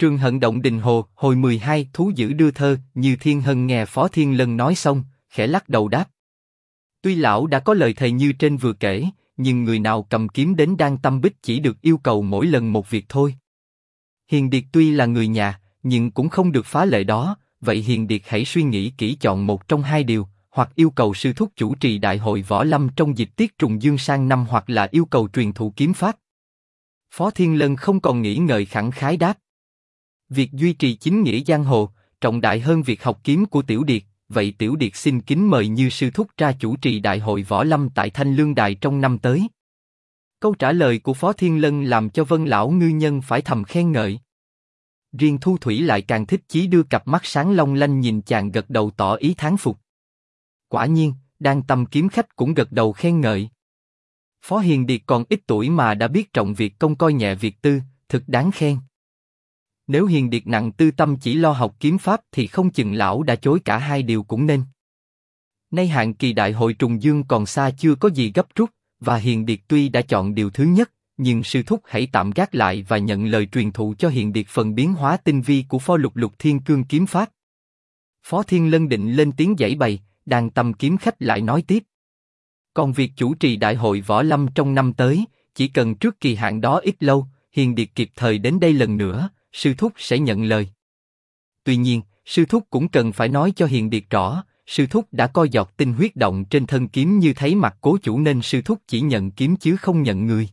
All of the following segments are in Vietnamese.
Trường Hận Động Đình Hồ, hồi 12, thú dữ đưa thơ. Như Thiên Hân nghe Phó Thiên Lân nói xong, khẽ lắc đầu đáp. Tuy lão đã có lời thề như trên vừa kể, nhưng người nào cầm kiếm đến Đan Tâm Bích chỉ được yêu cầu mỗi lần một việc thôi. Hiền Điệt tuy là người nhà, nhưng cũng không được phá lệ đó, vậy Hiền Điệt hãy suy nghĩ kỹ chọn một trong hai điều, hoặc yêu cầu sư thúc chủ trì đại hội võ lâm trong dịp tiết trùng dương sang năm, hoặc là yêu cầu truyền thụ kiếm pháp. Phó Thiên Lân không còn nghĩ ngợi khẳng khái đáp. Việc duy trì chính nghĩa giang hồ, trọng đại hơn việc học kiếm của Tiểu Điệt, vậy Tiểu Điệt xin kính mời Như sư thúc ra chủ trì đại hội võ lâm tại Thanh Lương Đài trong năm tới. Câu trả lời của Phó Thiên Lân làm cho Vân lão ngư nhân phải thầm khen ngợi. Riêng Thu Thủy lại càng thích chí đưa cặp mắt sáng long lanh nhìn chàng gật đầu tỏ ý thán phục. Quả nhiên, Đan Tâm kiếm khách cũng gật đầu khen ngợi. Phó Hiền Điệt còn ít tuổi mà đã biết trọng việc công coi nhẹ việc tư, thực đáng khen. Nếu Hiền Điệt nặng tư tâm chỉ lo học kiếm pháp thì không chừng lão đã chối cả hai điều cũng nên. Nay hạn kỳ đại hội trùng dương còn xa chưa có gì gấp rút, và Hiền Điệt tuy đã chọn điều thứ nhất, nhưng sư thúc hãy tạm gác lại và nhận lời truyền thụ cho Hiền Điệt phần biến hóa tinh vi của Pho Lục Lục Thiên Cương kiếm pháp. Phó Thiên Lân định lên tiếng giảng bày, Đan Tâm kiếm khách lại nói tiếp. Còn việc chủ trì đại hội võ lâm trong năm tới, chỉ cần trước kỳ hạn đó ít lâu, Hiền Điệt kịp thời đến đây lần nữa, sư thúc sẽ nhận lời. Tuy nhiên, sư thúc cũng cần phải nói cho Hiền Điệt rõ, sư thúc đã coi giọt tinh huyết động trên thân kiếm như thấy mặt cố chủ nên sư thúc chỉ nhận kiếm chứ không nhận người.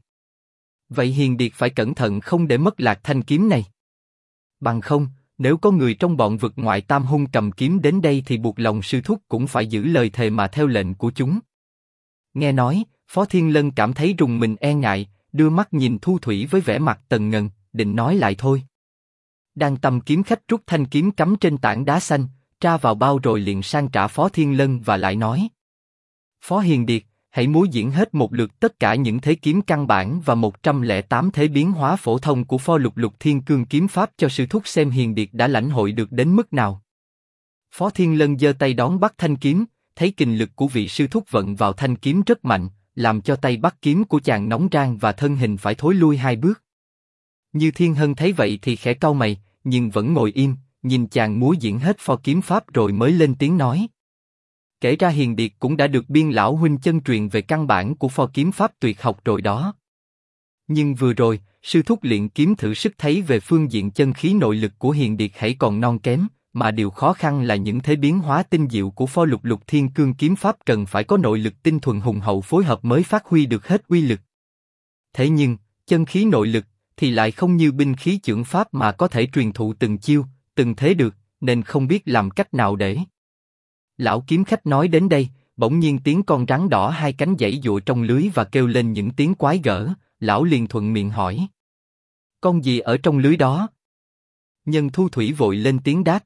Vậy Hiền Điệt phải cẩn thận không để mất lạc thanh kiếm này. Bằng không, nếu có người trong bọn vực ngoại tam hung cầm kiếm đến đây thì buộc lòng sư thúc cũng phải giữ lời thề mà theo lệnh của chúng. Nghe nói, Phó Thiên Lân cảm thấy rùng mình e ngại, đưa mắt nhìn Thu Thủy với vẻ mặt tần ngần, định nói lại thôi. Đan Tâm kiếm khách rút thanh kiếm cắm trên tảng đá xanh, tra vào bao rồi liền sang trả Phó Thiên Lân và lại nói. Phó Hiền Điệt, hãy múa diễn hết một lượt tất cả những thế kiếm căn bản và 108 thế biến hóa phổ thông của Pho Lục Lục Thiên Cương kiếm pháp cho sư thúc xem Hiền Điệt đã lãnh hội được đến mức nào. Phó Thiên Lân giơ tay đón bắt thanh kiếm, thấy kình lực của vị sư thúc vận vào thanh kiếm rất mạnh, làm cho tay bắt kiếm của chàng nóng rang và thân hình phải thối lui hai bước. Như Thiên Hân thấy vậy thì khẽ cau mày, nhưng vẫn ngồi im, nhìn chàng múa diễn hết pho kiếm pháp rồi mới lên tiếng nói. Kể ra Hiền Điệt cũng đã được Biên lão huynh chân truyền về căn bản của pho kiếm pháp tuyệt học rồi đó. Nhưng vừa rồi, sư thúc luyện kiếm thử sức thấy về phương diện chân khí nội lực của Hiền Điệt hãy còn non kém, mà điều khó khăn là những thế biến hóa tinh diệu của Pho Lục Lục Thiên Cương kiếm pháp cần phải có nội lực tinh thuần hùng hậu phối hợp mới phát huy được hết uy lực. Thế nhưng, chân khí nội lực thì lại không như binh khí chưởng pháp mà có thể truyền thụ từng chiêu, từng thế được, nên không biết làm cách nào để. Lão kiếm khách nói đến đây, bỗng nhiên tiếng con rắn đỏ hai cánh giãy giụa trong lưới và kêu lên những tiếng quái gở, lão liền thuận miệng hỏi. Con gì ở trong lưới đó? Nhân Thu Thủy vội lên tiếng đáp.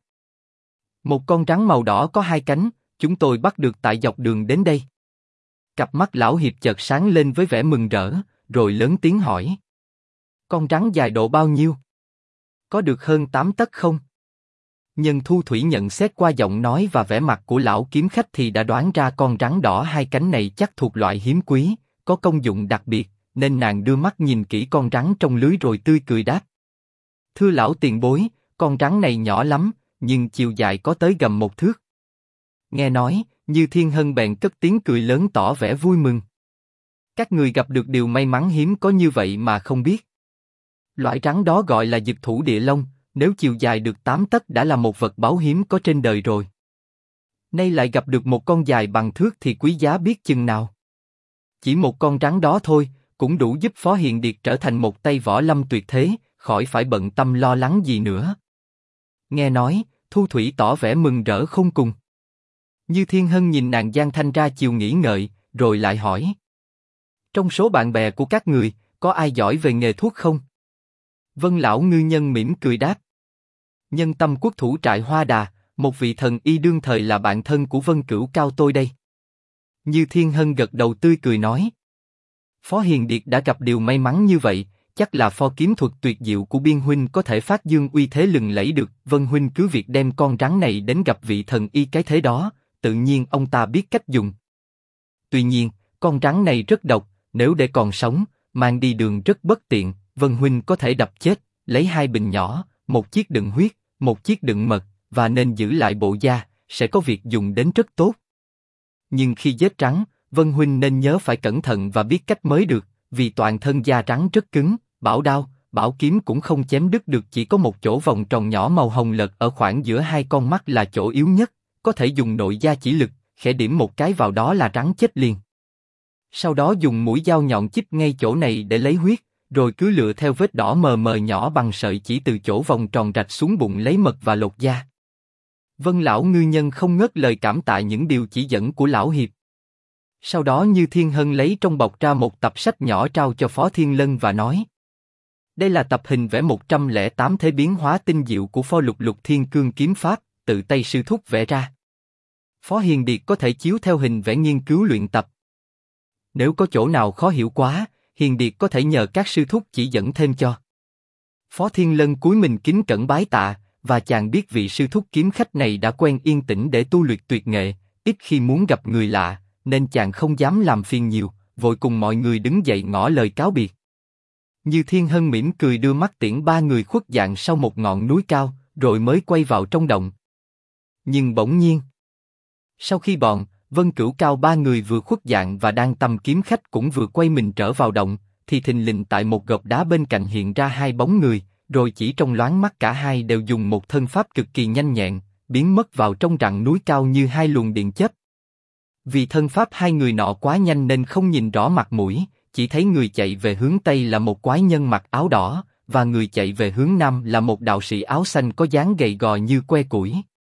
Một con rắn màu đỏ có hai cánh, chúng tôi bắt được tại dọc đường đến đây. Cặp mắt lão hiệp chợt sáng lên với vẻ mừng rỡ, rồi lớn tiếng hỏi. Con rắn dài độ bao nhiêu? Có được hơn 8 tấc không? Nhân Thu Thủy nhận xét qua giọng nói và vẻ mặt của lão kiếm khách thì đã đoán ra con rắn đỏ hai cánh này chắc thuộc loại hiếm quý, có công dụng đặc biệt, nên nàng đưa mắt nhìn kỹ con rắn trong lưới rồi tươi cười đáp. Thưa lão tiền bối, con rắn này nhỏ lắm, nhưng chiều dài có tới gầm 1 thước. Nghe nói, Như Thiên Hân bèn cất tiếng cười lớn tỏ vẻ vui mừng. Các người gặp được điều may mắn hiếm có như vậy mà không biết. Loại rắn đó gọi là Dực Thủ Địa Long, nếu chiều dài được 8 tấc đã là một vật báu hiếm có trên đời rồi. Nay lại gặp được một con dài bằng thước thì quý giá biết chừng nào. Chỉ một con rắn đó thôi, cũng đủ giúp Phó Hiền Điệt trở thành một tay võ lâm tuyệt thế, khỏi phải bận tâm lo lắng gì nữa. Nghe nói, Thu Thủy tỏ vẻ mừng rỡ không cùng. Như Thiên Hân nhìn nàng Giang Thanh ra chiều nghĩ ngợi, rồi lại hỏi. Trong số bạn bè của các người, có ai giỏi về nghề thuốc không? Vân lão ngư nhân mỉm cười đáp. Nhân Tâm quốc thủ trại Hoa Đà, một vị thần y đương thời là bạn thân của Vân Cửu Cao tôi đây. Như Thiên Hân gật đầu tươi cười nói. Phó Hiền Điệt đã gặp điều may mắn như vậy, chắc là pho kiếm thuật tuyệt diệu của Biên huynh có thể phát dương uy thế lừng lẫy được. Vân huynh cứ việc đem con rắn này đến gặp vị thần y cái thế đó, tự nhiên ông ta biết cách dùng. Tuy nhiên, con rắn này rất độc, nếu để còn sống, mang đi đường rất bất tiện. Vân huynh có thể đập chết, lấy 2 bình nhỏ, một chiếc đựng huyết, một chiếc đựng mật, và nên giữ lại bộ da, sẽ có việc dùng đến rất tốt. Nhưng khi giết rắn, Vân huynh nên nhớ phải cẩn thận và biết cách mới được, vì toàn thân da rắn rất cứng, bảo đao, bảo kiếm cũng không chém đứt được, chỉ có một chỗ vòng tròn nhỏ màu hồng lợt ở khoảng giữa hai con mắt là chỗ yếu nhất, có thể dùng nội gia chỉ lực, khẽ điểm một cái vào đó là rắn chết liền. Sau đó dùng mũi dao nhọn chích ngay chỗ này để lấy huyết, rồi cứ lựa theo vết đỏ mờ mờ nhỏ bằng sợi chỉ từ chỗ vòng tròn rạch xuống bụng lấy mật và lột da. Vân lão ngư nhân không ngớt lời cảm tạ những điều chỉ dẫn của lão hiệp. Sau đó Như Thiên Hân lấy trong bọc ra một tập sách nhỏ trao cho Phó Thiên Lân và nói: đây là tập hình vẽ 108 thế biến hóa tinh diệu của Phó Lục Lục Thiên Cương kiếm pháp, tự tay sư thúc vẽ ra. Phó Hiền Điệt có thể chiếu theo hình vẽ nghiên cứu luyện tập. Nếu có chỗ nào khó hiểu quá, Hiền Điệt có thể nhờ các sư thúc chỉ dẫn thêm cho. Phó Thiên Lân cúi mình kính cẩn bái tạ, và chàng biết vị sư thúc kiếm khách này đã quen yên tĩnh để tu luyện tuyệt nghệ, ít khi muốn gặp người lạ, nên chàng không dám làm phiền nhiều, vội cùng mọi người đứng dậy ngỏ lời cáo biệt. Như Thiên Hân mỉm cười đưa mắt tiễn ba người khuất dạng sau một ngọn núi cao, rồi mới quay vào trong động. Nhưng bỗng nhiên, sau khi bọn Vân Cửu Cao ba người vừa khuất dạng và đang tầm kiếm khách cũng vừa quay mình trở vào động, thì thình lình tại một gọc đá bên cạnh hiện ra hai bóng người, rồi chỉ trong loáng mắt cả hai đều dùng một thân pháp cực kỳ nhanh nhẹn, biến mất vào trong rặng núi cao như hai luồng điện chớp. Vì thân pháp hai người nọ quá nhanh nên không nhìn rõ mặt mũi, chỉ thấy người chạy về hướng Tây là một quái nhân mặc áo đỏ, và người chạy về hướng Nam là một đạo sĩ áo xanh có dáng gầy gò như que củi.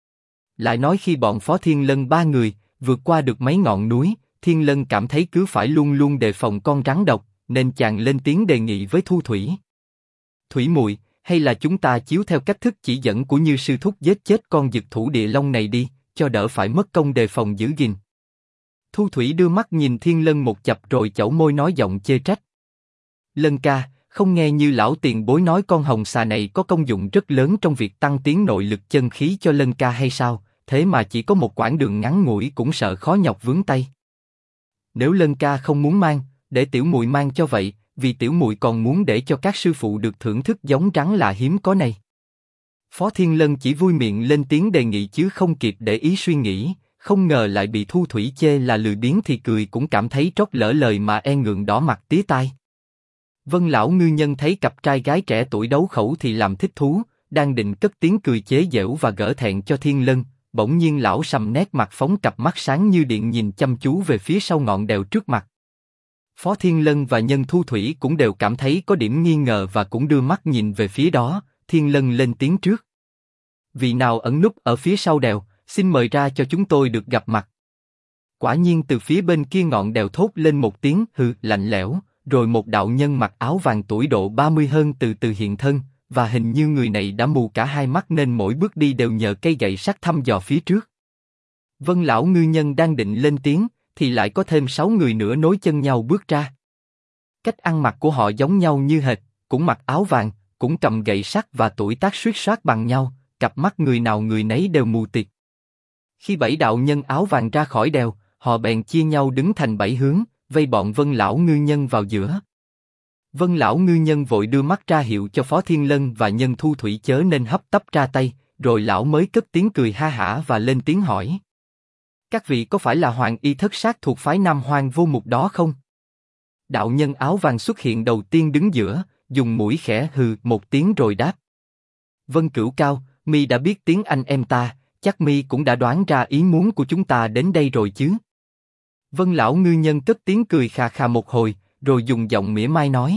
Lại nói khi bọn Phó Thiên Lân ba người vượt qua được mấy ngọn núi, Thiên Lân cảm thấy cứ phải luôn luôn đề phòng con rắn độc, nên chàng lên tiếng đề nghị với Thu Thủy. Thủy muội, hay là chúng ta chiếu theo cách thức chỉ dẫn của Như sư thúc giết chết con dực thủ địa long này đi, cho đỡ phải mất công đề phòng giữ gìn. Thu Thủy đưa mắt nhìn Thiên Lân một chập rồi chẩu môi nói giọng chê trách. Lân ca, không nghe như lão tiền bối nói con hồng xà này có công dụng rất lớn trong việc tăng tiến nội lực chân khí cho Lân ca hay sao, thế mà chỉ có một quãng đường ngắn ngủi cũng sợ khó nhọc vướng tay. Nếu Lân ca không muốn mang, để tiểu muội mang cho vậy, vì tiểu muội còn muốn để cho các sư phụ được thưởng thức giống rắn lạ hiếm có này. Phó Thiên Lân chỉ vui miệng lên tiếng đề nghị chứ không kịp để ý suy nghĩ, không ngờ lại bị Thu Thủy chê là lười biếng thì cười cũng cảm thấy trót lỡ lời mà e ngượng đỏ mặt tía tai. Vân lão ngư nhân thấy cặp trai gái trẻ tuổi đấu khẩu thì làm thích thú, đang định cất tiếng cười chế giễu và gỡ thẹn cho Thiên Lân, bỗng nhiên lão sầm nét mặt phóng cặp mắt sáng như điện nhìn chăm chú về phía sau ngọn đèo trước mặt. Phó Thiên Lân và Nhân Thu Thủy cũng đều cảm thấy có điểm nghi ngờ và cũng đưa mắt nhìn về phía đó. Thiên Lân lên tiếng trước. Vị nào ẩn núp ở phía sau đèo, xin mời ra cho chúng tôi được gặp mặt. Quả nhiên từ phía bên kia ngọn đèo thốt lên một tiếng hừ lạnh lẽo, rồi một đạo nhân mặc áo vàng tuổi độ 30 hơn từ từ hiện thân, và hình như người này đã mù cả hai mắt nên mỗi bước đi đều nhờ cây gậy sắt thăm dò phía trước. Vân lão ngư nhân đang định lên tiếng, thì lại có thêm 6 người nữa nối chân nhau bước ra. Cách ăn mặc của họ giống nhau như hệt, cũng mặc áo vàng, cũng cầm gậy sắt và tuổi tác xuýt xoát bằng nhau, cặp mắt người nào người nấy đều mù tịt. Khi 7 đạo nhân áo vàng ra khỏi đèo, họ bèn chia nhau đứng thành 7 hướng, vây bọn Vân lão ngư nhân vào giữa. Vân lão ngư nhân vội đưa mắt ra hiệu cho Phó Thiên Lân và Nhân Thu Thủy chớ nên hấp tấp ra tay, rồi lão mới cất tiếng cười ha hả và lên tiếng hỏi: các vị có phải là Hoàng Y Thất Sát thuộc phái Nam Hoang Vô Mục đó không? Đạo nhân áo vàng xuất hiện đầu tiên đứng giữa, dùng mũi khẽ hừ một tiếng rồi đáp: Vân Cửu Cao, mi đã biết tiếng anh em ta, chắc mi cũng đã đoán ra ý muốn của chúng ta đến đây rồi chứ? Vân lão ngư nhân cất tiếng cười khà khà một hồi, rồi dùng giọng mỉa mai nói: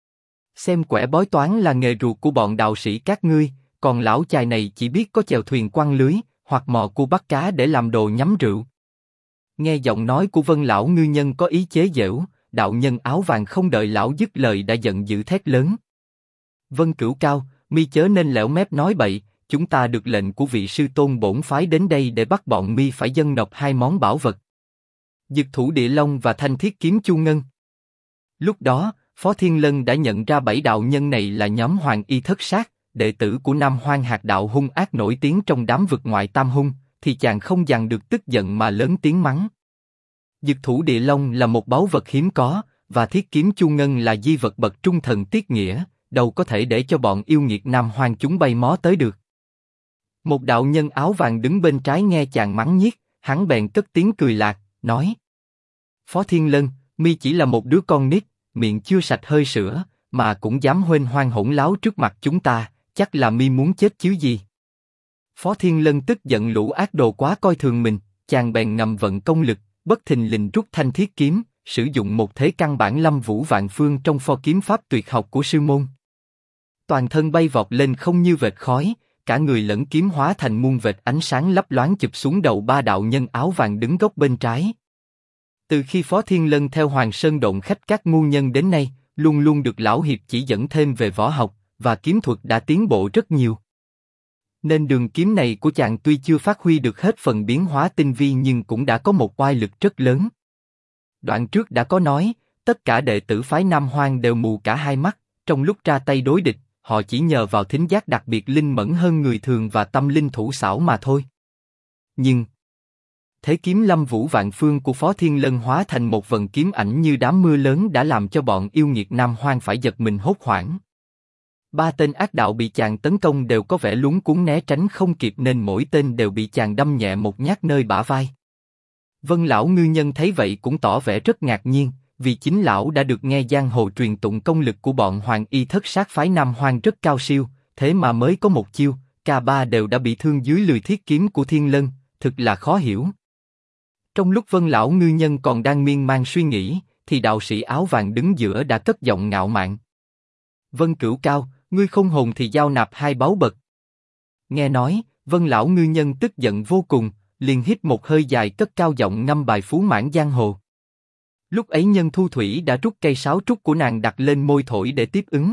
xem quẻ bói toán là nghề ruột của bọn đạo sĩ các ngươi, còn lão chài này chỉ biết có chèo thuyền quăng lưới, hoặc mò cua bắt cá để làm đồ nhắm rượu. Nghe giọng nói của Vân lão ngư nhân có ý chế giễu, đạo nhân áo vàng không đợi lão dứt lời đã giận dữ thét lớn: Vân Cửu Cao, mi chớ nên lẻo mép nói bậy, chúng ta được lệnh của vị sư tôn bổn phái đến đây để bắt bọn mi phải dâng nộp 2 món bảo vật: Dực thủ địa long và thanh thiết kiếm chu ngân. Lúc đó, Phó Thiên Lân đã nhận ra 7 đạo nhân này là nhóm Hoàng Y Thất Sát, đệ tử của Nam Hoang Hạt đạo hung ác nổi tiếng trong đám vực ngoại tam hung, thì chàng không dằn được tức giận mà lớn tiếng mắng. Dực thủ địa long là một báu vật hiếm có, và thiết kiếm chu ngân là di vật bậc trung thần tiết nghĩa, đâu có thể để cho bọn yêu nghiệt Nam Hoang chúng bay mó tới được. Một đạo nhân áo vàng đứng bên trái nghe chàng mắng nhiếc, hắn bèn cất tiếng cười lạc, nói: Phó Thiên Lân, mi chỉ là một đứa con nít, miệng chưa sạch hơi sữa, mà cũng dám huênh hoang hỗn láo trước mặt chúng ta, chắc là mi muốn chết chứ gì? Phó Thiên Lân tức giận lũ ác đồ quá coi thường mình, chàng bèn ngầm vận công lực, bất thình lình rút thanh thiết kiếm, sử dụng một thế căn bản Lâm Vũ Vạn Phương trong pho kiếm pháp tuyệt học của sư môn. Toàn thân bay vọt lên không như vệt khói, cả người lẫn kiếm hóa thành muôn vệt ánh sáng lấp loáng chụp xuống đầu ba đạo nhân áo vàng đứng góc bên trái. Từ khi Phó Thiên Lân theo Hoàng Sơn Độn khách các ngu nhân đến nay, luôn luôn được lão hiệp chỉ dẫn thêm về võ học và kiếm thuật đã tiến bộ rất nhiều. Nên đường kiếm này của chàng tuy chưa phát huy được hết phần biến hóa tinh vi nhưng cũng đã có một oai lực rất lớn. Đoạn trước đã có nói, tất cả đệ tử phái Nam Hoang đều mù cả hai mắt, trong lúc ra tay đối địch, họ chỉ nhờ vào thính giác đặc biệt linh mẫn hơn người thường và tâm linh thủ xảo mà thôi. Nhưng thế kiếm Lâm Vũ Vạn Phương của Phó Thiên Lân hóa thành một vần kiếm ảnh như đám mưa lớn đã làm cho bọn yêu nghiệt Nam Hoang phải giật mình hốt hoảng. Ba tên ác đạo bị chàng tấn công đều có vẻ luống cuống né tránh không kịp nên mỗi tên đều bị chàng đâm nhẹ một nhát nơi bả vai. Vân lão ngư nhân thấy vậy cũng tỏ vẻ rất ngạc nhiên, vì chính lão đã được nghe giang hồ truyền tụng công lực của bọn Hoàng Y Thất Sát phái Nam Hoang rất cao siêu, thế mà mới có một chiêu, cả ba đều đã bị thương dưới lưỡi thiết kiếm của Thiên Lân, thực là khó hiểu. Trong lúc Vân lão ngư nhân còn đang miên man suy nghĩ, thì đạo sĩ áo vàng đứng giữa đã cất giọng ngạo mạn: Vân Cửu Cao, ngươi không hồn thì giao nạp hai báu bậc. Nghe nói, Vân lão ngư nhân tức giận vô cùng, liền hít một hơi dài cất cao giọng ngâm bài phú mãn giang hồ. Lúc ấy Nhân Thu Thủy đã rút cây sáo trúc của nàng đặt lên môi thổi để tiếp ứng.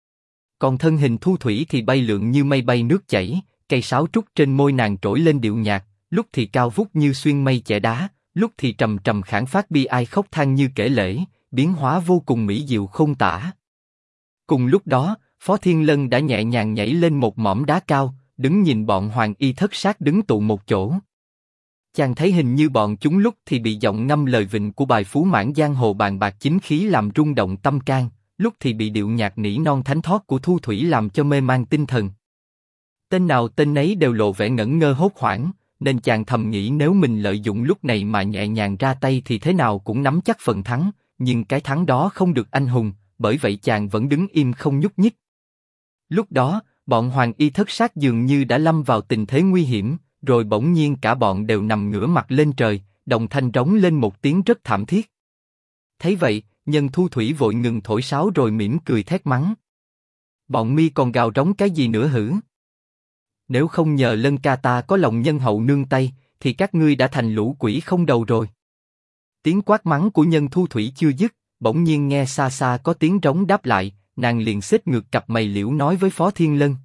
Còn thân hình Thu Thủy thì bay lượn như mây bay nước chảy, cây sáo trúc trên môi nàng trỗi lên điệu nhạc, lúc thì cao vút như xuyên mây chẻ đá, lúc thì trầm trầm khản phát bi ai khóc than như kể lể, biến hóa vô cùng mỹ diệu không tả. Cùng lúc đó, Phó Thiên Lân đã nhẹ nhàng nhảy lên một mỏm đá cao, đứng nhìn bọn Hoàng Y Thất Sát đứng tụ một chỗ. Chàng thấy hình như bọn chúng lúc thì bị giọng ngâm lời vịnh của bài phú mãn giang hồ bàn bạc chính khí làm rung động tâm can, lúc thì bị điệu nhạc nỉ non thánh thót của Thu Thủy làm cho mê man tinh thần. Tên nào tên nấy đều lộ vẻ ngẩn ngơ hốt hoảng, nên chàng thầm nghĩ nếu mình lợi dụng lúc này mà nhẹ nhàng ra tay thì thế nào cũng nắm chắc phần thắng, nhưng cái thắng đó không được anh hùng, bởi vậy chàng vẫn đứng im không nhúc nhích. Lúc đó, bọn Hoàng Y Thất Sát dường như đã lâm vào tình thế nguy hiểm, rồi bỗng nhiên cả bọn đều nằm ngửa mặt lên trời, đồng thanh rống lên một tiếng rất thảm thiết. Thấy vậy, Nhân Thu Thủy vội ngừng thổi sáo rồi mỉm cười thét mắng: Bọn mi còn gào rống cái gì nữa hử? Nếu không nhờ Lân ca ta có lòng nhân hậu nương tay, thì các ngươi đã thành lũ quỷ không đầu rồi. Tiếng quát mắng của Nhân Thu Thủy chưa dứt, bỗng nhiên nghe xa xa có tiếng rống đáp lại, nàng liền xếp ngược cặp mày liễu nói với Phó Thiên Lân: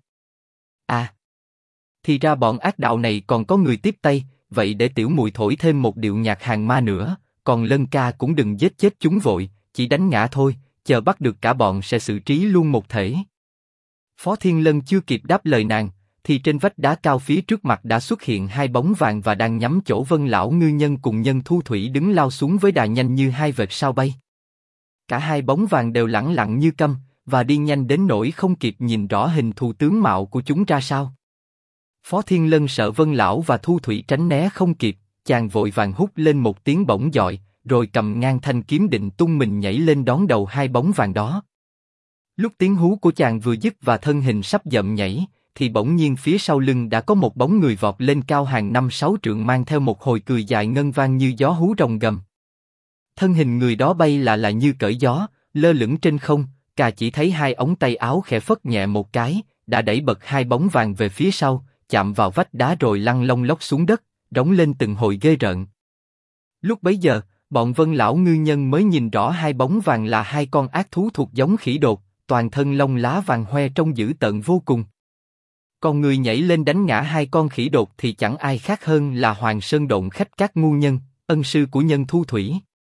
À, thì ra bọn ác đạo này còn có người tiếp tay, vậy để tiểu muội thổi thêm một điệu nhạc hàng ma nữa, còn Lân ca cũng đừng giết chết chúng vội, chỉ đánh ngã thôi, chờ bắt được cả bọn sẽ xử trí luôn một thể. Phó Thiên Lân chưa kịp đáp lời nàng, thì trên vách đá cao phía trước mặt đã xuất hiện hai bóng vàng và đang nhắm chỗ Vân lão ngư nhân cùng Nhân Thu Thủy đứng lao xuống với đà nhanh như hai vệt sao bay. Cả hai bóng vàng đều lẳng lặng như câm, và đi nhanh đến nỗi không kịp nhìn rõ hình thù tướng mạo của chúng ra sao. Phó Thiên Lân sợ Vân lão và Thu Thủy tránh né không kịp, chàng vội vàng hút lên một tiếng bổng dọi, rồi cầm ngang thanh kiếm định tung mình nhảy lên đón đầu hai bóng vàng đó. Lúc tiếng hú của chàng vừa dứt và thân hình sắp dậm nhảy, thì bỗng nhiên phía sau lưng đã có một bóng người vọt lên cao hàng 5-6 trượng mang theo một hồi cười dài ngân vang như gió hú rồng gầm. Thân hình người đó bay là như cởi gió, lơ lửng trên không, cả chỉ thấy hai ống tay áo khẽ phất nhẹ một cái, đã đẩy bật hai bóng vàng về phía sau, chạm vào vách đá rồi lăn lông lốc xuống đất, rống lên từng hồi ghê rợn. Lúc bấy giờ, bọn Vân lão ngư nhân mới nhìn rõ hai bóng vàng là hai con ác thú thuộc giống khỉ đột, toàn thân lông lá vàng hoe trông dữ tợn vô cùng. Còn người nhảy lên đánh ngã hai con khỉ đột thì chẳng ai khác hơn là Hoàng Sơn Độn khách các ngu nhân, ân sư của Nhân Thu Thủy.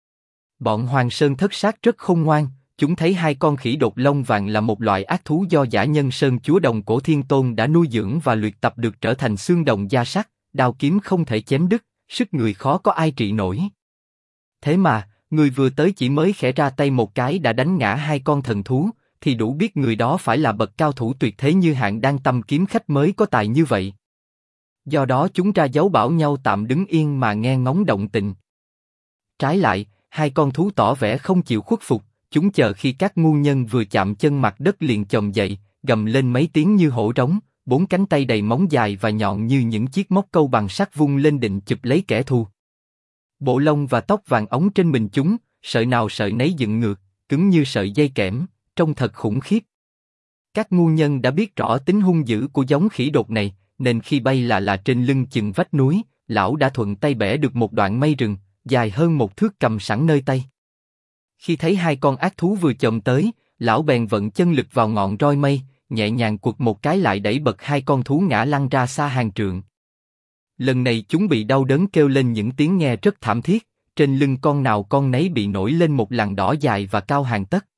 Bọn Hoàng Sơn Thất Sát rất khôn ngoan, chúng thấy hai con khỉ đột lông vàng là một loại ác thú do Dã Nhân Sơn Chúa Đồng Cổ Thiên Tôn đã nuôi dưỡng và luyện tập được trở thành xương đồng da sắt, đao kiếm không thể chém đứt, sức người khó có ai trị nổi. Thế mà, người vừa tới chỉ mới khẽ ra tay một cái đã đánh ngã hai con thần thú, thì đủ biết người đó phải là bậc cao thủ tuyệt thế như Hạng Đan Tâm kiếm khách mới có tài như vậy. Do đó chúng ra dấu bảo nhau tạm đứng yên mà nghe ngóng động tĩnh. Trái lại, hai con thú tỏ vẻ không chịu khuất phục, chúng chờ khi các ngu nhân vừa chạm chân mặt đất liền chồm dậy, gầm lên mấy tiếng như hổ trống, bốn cánh tay đầy móng dài và nhọn như những chiếc móc câu bằng sắt vung lên định chụp lấy kẻ thù. Bộ lông và tóc vàng óng trên mình chúng, sợi nào sợi nấy dựng ngược, cứng như sợi dây kẽm, trông thật khủng khiếp. Các ngu nhân đã biết rõ tính hung dữ của giống khỉ đột này, nên khi bay là trên lưng chừng vách núi, lão đã thuận tay bẻ được một đoạn mây rừng, dài hơn một thước cầm sẵn nơi tay. Khi thấy hai con ác thú vừa chồm tới, lão bèn vận chân lực vào ngọn roi mây, nhẹ nhàng quật một cái lại đẩy bật hai con thú ngã lăn ra xa hàng trượng. Lần này chúng bị đau đớn kêu lên những tiếng nghe rất thảm thiết, trên lưng con nào con nấy bị nổi lên một lằn đỏ dài và cao hàng tấc.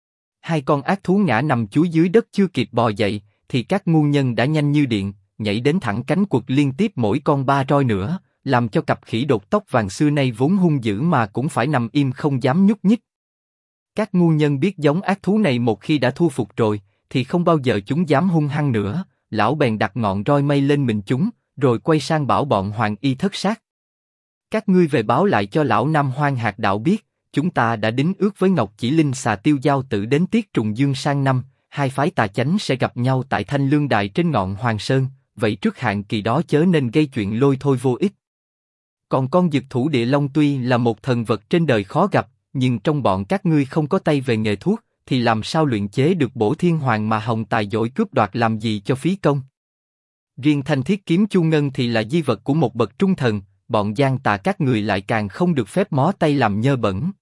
Hai con ác thú ngã nằm chúi dưới đất chưa kịp bò dậy, thì các ngu nhân đã nhanh như điện, nhảy đến thẳng cánh quật liên tiếp mỗi con 3 roi nữa, làm cho cặp khỉ đột tóc vàng xưa nay vốn hung dữ mà cũng phải nằm im không dám nhúc nhích. Các ngu nhân biết giống ác thú này một khi đã thu phục rồi, thì không bao giờ chúng dám hung hăng nữa, lão bèn đặt ngọn roi mây lên mình chúng, rồi quay sang bảo bọn Hoàng Y Thất Sát. Các ngươi về báo lại cho lão Nam Hoang Hạt Đạo biết, chúng ta đã đính ước với Ngọc Chỉ Linh Xà Tiêu Giao Tử đến Tiết Trùng Dương sang năm, hai phái tà chánh sẽ gặp nhau tại Thanh Lương Đài trên ngọn Hoàng Sơn, vậy trước hạn kỳ đó chớ nên gây chuyện lôi thôi vô ích. Còn con Dực Thủ Địa Long tuy là một thần vật trên đời khó gặp, nhưng trong bọn các ngươi không có tay về nghề thuốc, thì làm sao luyện chế được Bổ Thiên Hoàng mà hồng tài dỗi cướp đoạt làm gì cho phí công. Riêng thanh thiết kiếm Chu Ngân thì là di vật của một bậc trung thần, bọn gian tà các người lại càng không được phép mó tay làm nhơ bẩn.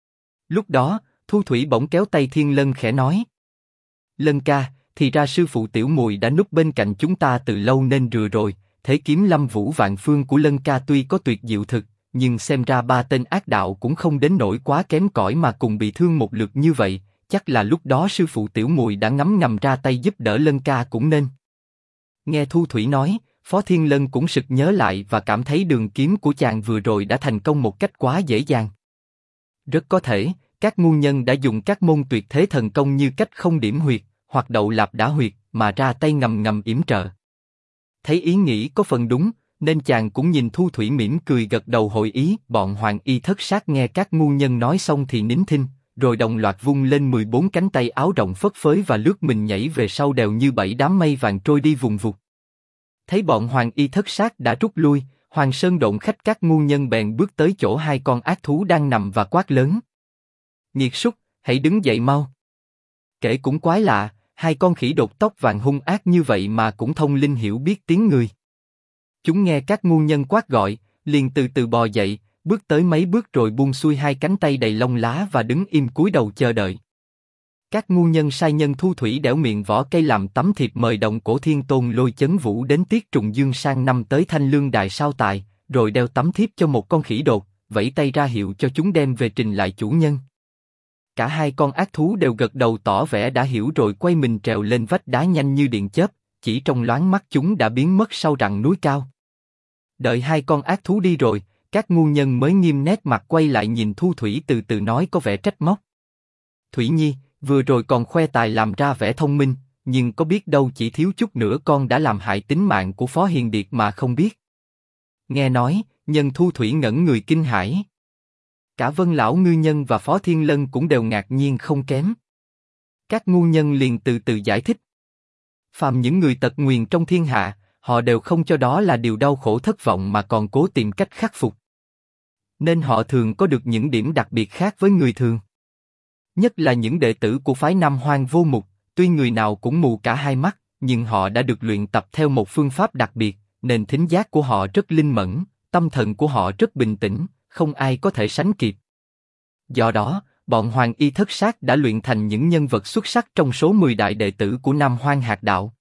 Lúc đó, Thu Thủy bỗng kéo tay Thiên Lân khẽ nói: Lân ca, thì ra sư phụ Tiểu Mùi đã núp bên cạnh chúng ta từ lâu nên rừa rồi. Thế kiếm Lâm Vũ Vạn Phương của Lân ca tuy có tuyệt diệu thực, nhưng xem ra ba tên ác đạo cũng không đến nỗi quá kém cỏi mà cùng bị thương một lượt như vậy. Chắc là lúc đó sư phụ Tiểu Mùi đã ngấm ngầm ra tay giúp đỡ Lân ca cũng nên. Nghe Thu Thủy nói, Phó Thiên Lân cũng sực nhớ lại và cảm thấy đường kiếm của chàng vừa rồi đã thành công một cách quá dễ dàng. Rất có thể, các ngu nhân đã dùng các môn tuyệt thế thần công như cách không điểm huyệt, hoặc đậu lạp đả huyệt, mà ra tay ngầm ngầm yểm trợ. Thấy ý nghĩ có phần đúng, nên chàng cũng nhìn Thu Thủy mỉm cười gật đầu hội ý. Bọn Hoàng Y Thất Sát nghe các ngu nhân nói xong thì nín thinh, rồi đồng loạt vung lên 14 cánh tay áo rộng phất phới và lướt mình nhảy về sau đèo như 7 đám mây vàng trôi đi vùng vụt. Thấy bọn Hoàng Y Thất Sát đã rút lui, Hoàng Sơn Độn Khách các ngu nhân bèn bước tới chỗ hai con ác thú đang nằm và quát lớn: Nghiệt súc, hãy đứng dậy mau! Kể cũng quái lạ, hai con khỉ đột tóc vàng hung ác như vậy mà cũng thông linh hiểu biết tiếng người. Chúng nghe các ngu nhân quát gọi, liền từ từ bò dậy, bước tới mấy bước rồi buông xuôi hai cánh tay đầy lông lá và đứng im cúi đầu chờ đợi. Các ngu nhân sai nhân Thu Thủy đẽo miệng vỏ cây làm tấm thiệp mời Động Cổ Thiên Tôn Lôi Chấn Vũ đến Tiết Trùng Dương sang năm tới Thanh Lương Đài sao tài, rồi đeo tấm thiếp cho một con khỉ đột, vẫy tay ra hiệu cho chúng đem về trình lại chủ nhân. Cả hai con ác thú đều gật đầu tỏ vẻ đã hiểu rồi quay mình trèo lên vách đá nhanh như điện chớp, chỉ trong loáng mắt chúng đã biến mất sau rặng núi cao. Đợi hai con ác thú đi rồi, các ngu nhân mới nghiêm nét mặt quay lại nhìn Thu Thủy từ từ nói có vẻ trách móc: Thủy Nhi, vừa rồi còn khoe tài làm ra vẻ thông minh, nhưng có biết đâu chỉ thiếu chút nữa con đã làm hại tính mạng của Phó Hiền Điệt mà không biết. Nghe nói, nhân Thu Thủy ngẩn người kinh hãi. Cả Vân Lão Ngư Nhân và Phó Thiên Lân cũng đều ngạc nhiên không kém. Các ngu nhân liền từ từ giải thích: phàm những người tật nguyền trong thiên hạ, họ đều không cho đó là điều đau khổ thất vọng mà còn cố tìm cách khắc phục. Nên họ thường có được những điểm đặc biệt khác với người thường. Nhất là những đệ tử của phái Nam Hoang Vô Mục, tuy người nào cũng mù cả hai mắt, nhưng họ đã được luyện tập theo một phương pháp đặc biệt, nên thính giác của họ rất linh mẫn, tâm thần của họ rất bình tĩnh, không ai có thể sánh kịp. Do đó, bọn Hoàng Y Thất Sát đã luyện thành những nhân vật xuất sắc trong số 10 đại đệ tử của Nam Hoang Hạt Đạo.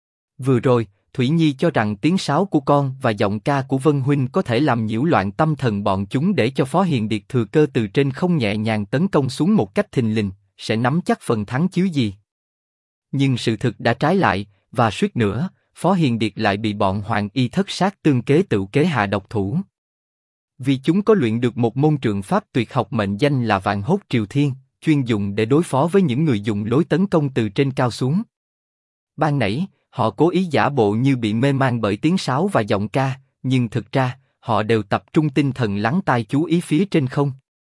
Vừa rồi, Thủy Nhi cho rằng tiếng sáo của con và giọng ca của Vân Huynh có thể làm nhiễu loạn tâm thần bọn chúng để cho Phó Hiền Điệt thừa cơ từ trên không nhẹ nhàng tấn công xuống một cách thình lình, sẽ nắm chắc phần thắng chứ gì. Nhưng sự thực đã trái lại, và suýt nữa, Phó Hiền Điệt lại bị bọn Hoàng Y Thất Sát tương kế tựu kế hạ độc thủ. Vì chúng có luyện được một môn trường pháp tuyệt học mệnh danh là Vạn Hốt Triều Thiên, chuyên dùng để đối phó với những người dùng lối tấn công từ trên cao xuống. Ban nãy, họ cố ý giả bộ như bị mê man bởi tiếng sáo và giọng ca, nhưng thực ra, họ đều tập trung tinh thần lắng tai chú ý phía trên không.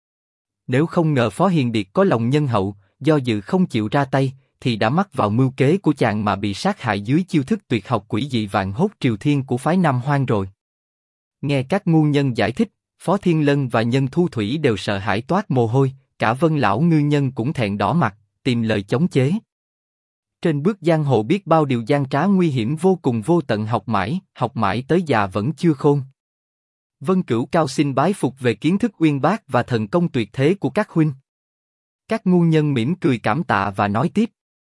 Nếu không ngờ Phó Hiền Điệt có lòng nhân hậu, do dự không chịu ra tay, thì đã mắc vào mưu kế của chàng mà bị sát hại dưới chiêu thức tuyệt học quỷ dị vạn hốt triều thiên của phái Nam Hoang rồi. Nghe các ngu nhân giải thích, Phó Thiên Lân và Nhân Thu Thủy đều sợ hãi toát mồ hôi, cả Vân lão ngư nhân cũng thẹn đỏ mặt, tìm lời chống chế. Trên bước giang hồ biết bao điều gian trá nguy hiểm vô cùng vô tận, học mãi tới già vẫn chưa khôn. Vân Cửu cao xin bái phục về kiến thức uyên bác và thần công tuyệt thế của các huynh. Các ngu nhân mỉm cười cảm tạ và nói tiếp.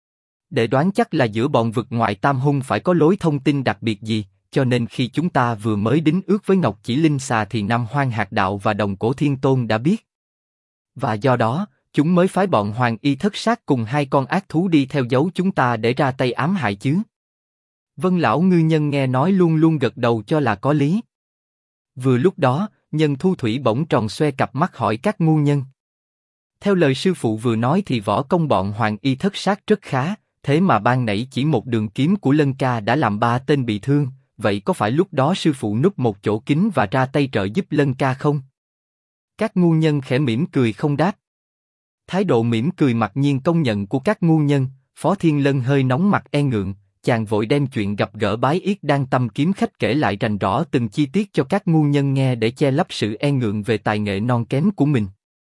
Để đoán chắc là giữa bọn vực ngoại tam hung phải có lối thông tin đặc biệt gì, cho nên khi chúng ta vừa mới đính ước với Ngọc Chỉ Linh Xà thì Nam Hoang Hạt Đạo và Đồng Cổ Thiên Tôn đã biết. Và do đó, chúng mới phái bọn Hoàng Y Thất Sát cùng 2 con ác thú đi theo dấu chúng ta để ra tay ám hại chứ. Vân lão ngư nhân nghe nói luôn luôn gật đầu cho là có lý. Vừa lúc đó, Nhân Thu Thủy bỗng tròn xoe cặp mắt hỏi các ngu nhân. Theo lời sư phụ vừa nói thì võ công bọn Hoàng Y Thất Sát rất khá, thế mà ban nãy chỉ một đường kiếm của Lân Ca đã làm 3 tên bị thương, vậy có phải lúc đó sư phụ núp một chỗ kín và ra tay trợ giúp Lân Ca không? Các ngu nhân khẽ mỉm cười không đáp. Thái độ mỉm cười mặc nhiên công nhận của các ngu nhân, Phó Thiên Lân hơi nóng mặt e ngượng, chàng vội đem chuyện gặp gỡ bái yết đang tâm kiếm khách kể lại rành rõ từng chi tiết cho các ngu nhân nghe để che lấp sự e ngượng về tài nghệ non kém của mình.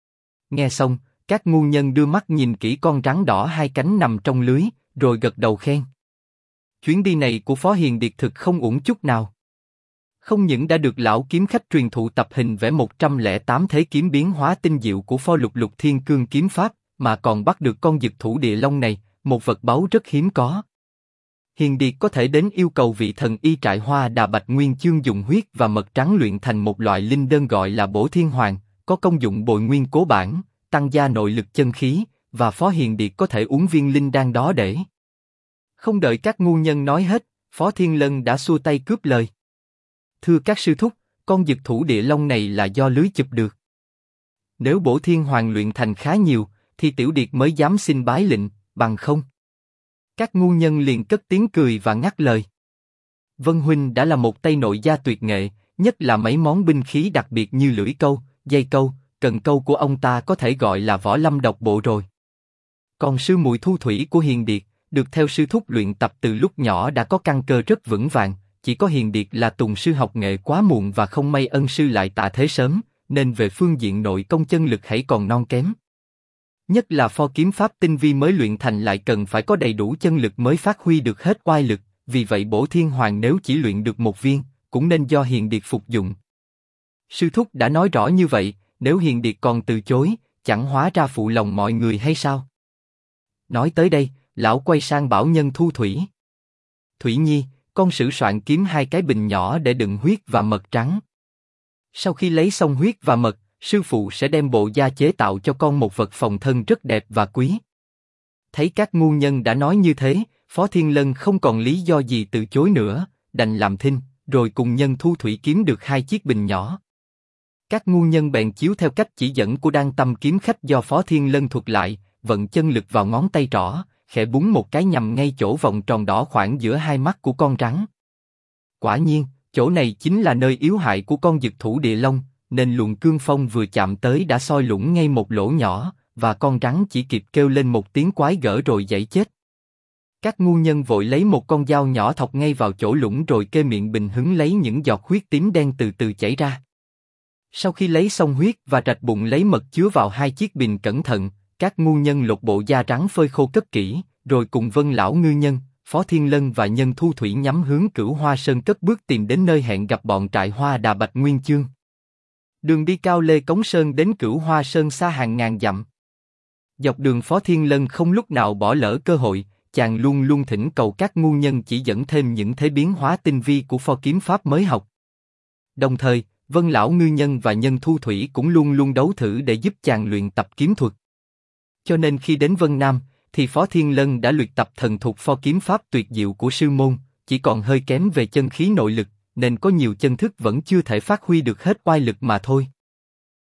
Nghe xong, các ngu nhân đưa mắt nhìn kỹ con rắn đỏ 2 cánh nằm trong lưới, rồi gật đầu khen. Chuyến đi này của Phó Hiền Điệt thực không uổng chút nào. Không những đã được lão kiếm khách truyền thụ tập hình vẽ 108 thế kiếm biến hóa tinh diệu của Pho Lục Lục Thiên Cương kiếm pháp, mà còn bắt được con dực thủ địa long này, một vật báu rất hiếm có. Hiền Điệt có thể đến yêu cầu vị thần y trại Hoa Đà Bạch Nguyên Chương dùng huyết và mật trắng luyện thành một loại linh đơn gọi là Bổ Thiên Hoàng, có công dụng bồi nguyên cố bản, tăng gia nội lực chân khí, và Phó Hiền Điệt có thể uống viên linh đan đó để. Không đợi các ngu nhân nói hết, Phó Thiên Lân đã xua tay cướp lời. Thưa các sư thúc, con dực thủ địa long này là do lưới chụp được. Nếu Bổ Thiên Hoàng luyện thành khá nhiều, thì Tiểu Điệt mới dám xin bái lệnh, bằng không. Các ngu nhân liền cất tiếng cười và ngắt lời. Vân huynh đã là một tay nội gia tuyệt nghệ, nhất là mấy món binh khí đặc biệt như lưỡi câu, dây câu, cần câu của ông ta có thể gọi là võ lâm độc bộ rồi. Còn sư muội Thu Thủy của Hiền Điệt, được theo sư thúc luyện tập từ lúc nhỏ đã có căn cơ rất vững vàng, chỉ có Hiền Điệt là tùng sư học nghệ quá muộn và không may ân sư lại tạ thế sớm, nên về phương diện nội công chân lực hãy còn non kém. Nhất là pho kiếm pháp tinh vi mới luyện thành lại cần phải có đầy đủ chân lực mới phát huy được hết oai lực, vì vậy Bổ Thiên Hoàng nếu chỉ luyện được một viên, cũng nên do Hiền Điệt phục dụng. Sư thúc đã nói rõ như vậy, nếu Hiền Điệt còn từ chối, chẳng hóa ra phụ lòng mọi người hay sao? Nói tới đây, lão quay sang bảo Nhân Thu Thủy. Thủy Nhi, con sửa soạn kiếm 2 cái bình nhỏ để đựng huyết và mật trắng. Sau khi lấy xong huyết và mật, sư phụ sẽ đem bộ da chế tạo cho con một vật phòng thân rất đẹp và quý. Thấy các ngu nhân đã nói như thế, Phó Thiên Lân không còn lý do gì từ chối nữa, đành làm thinh, rồi cùng Nhân Thu Thủy kiếm được 2 chiếc bình nhỏ. Các ngu nhân bèn chiếu theo cách chỉ dẫn của Đan Tâm kiếm khách do Phó Thiên Lân thuật lại, vận chân lực vào ngón tay trỏ, khẽ búng một cái nhằm ngay chỗ vòng tròn đỏ khoảng giữa 2 mắt của con rắn. Quả nhiên, chỗ này chính là nơi yếu hại của con dực thủ địa long, nên luồng cương phong vừa chạm tới đã soi lũng ngay một lỗ nhỏ, và con rắn chỉ kịp kêu lên một tiếng quái gở rồi giãy chết. Các ngu nhân vội lấy một con dao nhỏ thọc ngay vào chỗ lũng rồi kê miệng bình hứng lấy những giọt huyết tím đen từ từ chảy ra. Sau khi lấy xong huyết và rạch bụng lấy mật chứa vào 2 chiếc bình cẩn thận, các ngu nhân lột bộ da rắn phơi khô cất kỹ, rồi cùng Vân lão ngư nhân, Phó Thiên Lân và Nhân Thu Thủy nhắm hướng Cửu Hoa Sơn cất bước tìm đến nơi hẹn gặp bọn trại Hoa Đà Bạch Nguyên Chương. Đường đi cao lê cống sơn đến Cửu Hoa Sơn xa hàng ngàn dặm. Dọc đường Phó Thiên Lân không lúc nào bỏ lỡ cơ hội, chàng luôn luôn thỉnh cầu các ngu nhân chỉ dẫn thêm những thế biến hóa tinh vi của pho kiếm pháp mới học. Đồng thời, Vân lão ngư nhân và Nhân Thu Thủy cũng luôn luôn đấu thử để giúp chàng luyện tập kiếm thuật. Cho nên khi đến Vân Nam, thì Phó Thiên Lân đã luyện tập thần thuộc pho kiếm pháp tuyệt diệu của sư môn, chỉ còn hơi kém về chân khí nội lực, nên có nhiều chân thức vẫn chưa thể phát huy được hết oai lực mà thôi.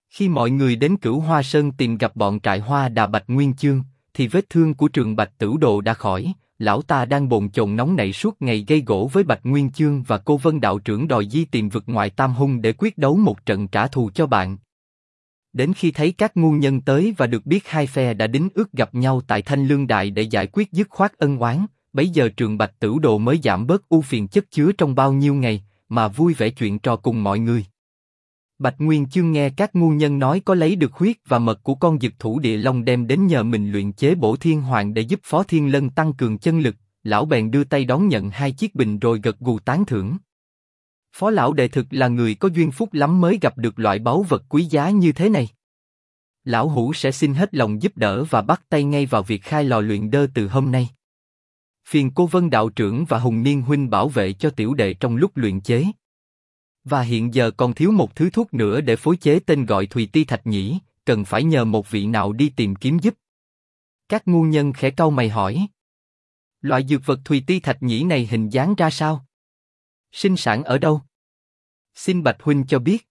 Khi mọi người đến Cửu Hoa Sơn tìm gặp bọn trại Hoa Đà Bạch Nguyên Chương, thì vết thương của Trường Bạch Tửu Đồ đã khỏi. Lão ta đang bồn chồn nóng nảy suốt ngày gây gổ với Bạch Nguyên Chương và Cô Vân đạo trưởng đòi di tìm vực ngoại Tam Hung để quyết đấu một trận trả thù cho bạn. Đến khi thấy các ngu nhân tới và được biết hai phe đã đính ước gặp nhau tại Thanh Lương Đại để giải quyết dứt khoát ân oán, bấy giờ Trường Bạch Tửu Đồ mới giảm bớt ưu phiền chất chứa trong bao nhiêu ngày, mà vui vẻ chuyện trò cùng mọi người. Bạch Nguyên Chương nghe các ngu nhân nói có lấy được huyết và mật của con Dực Thủ Địa Long đem đến nhờ mình luyện chế Bổ Thiên Hoàng để giúp Phó Thiên Lân tăng cường chân lực, lão bèn đưa tay đón nhận hai chiếc bình rồi gật gù tán thưởng. Phó lão đệ thực là người có duyên phúc lắm mới gặp được loại báu vật quý giá như thế này. Lão hủ sẽ xin hết lòng giúp đỡ và bắt tay ngay vào việc khai lò luyện đơ từ hôm nay. Phiền Cô Vân đạo trưởng và Hùng Niên huynh bảo vệ cho tiểu đệ trong lúc luyện chế. Và hiện giờ còn thiếu một thứ thuốc nữa để phối chế tên gọi Thùy Ti Thạch Nhĩ, cần phải nhờ một vị nào đi tìm kiếm giúp. Các ngu nhân khẽ cau mày hỏi. Loại dược vật Thùy Ti Thạch Nhĩ này hình dáng ra sao? Sinh sản ở đâu? Xin Bạch huynh cho biết.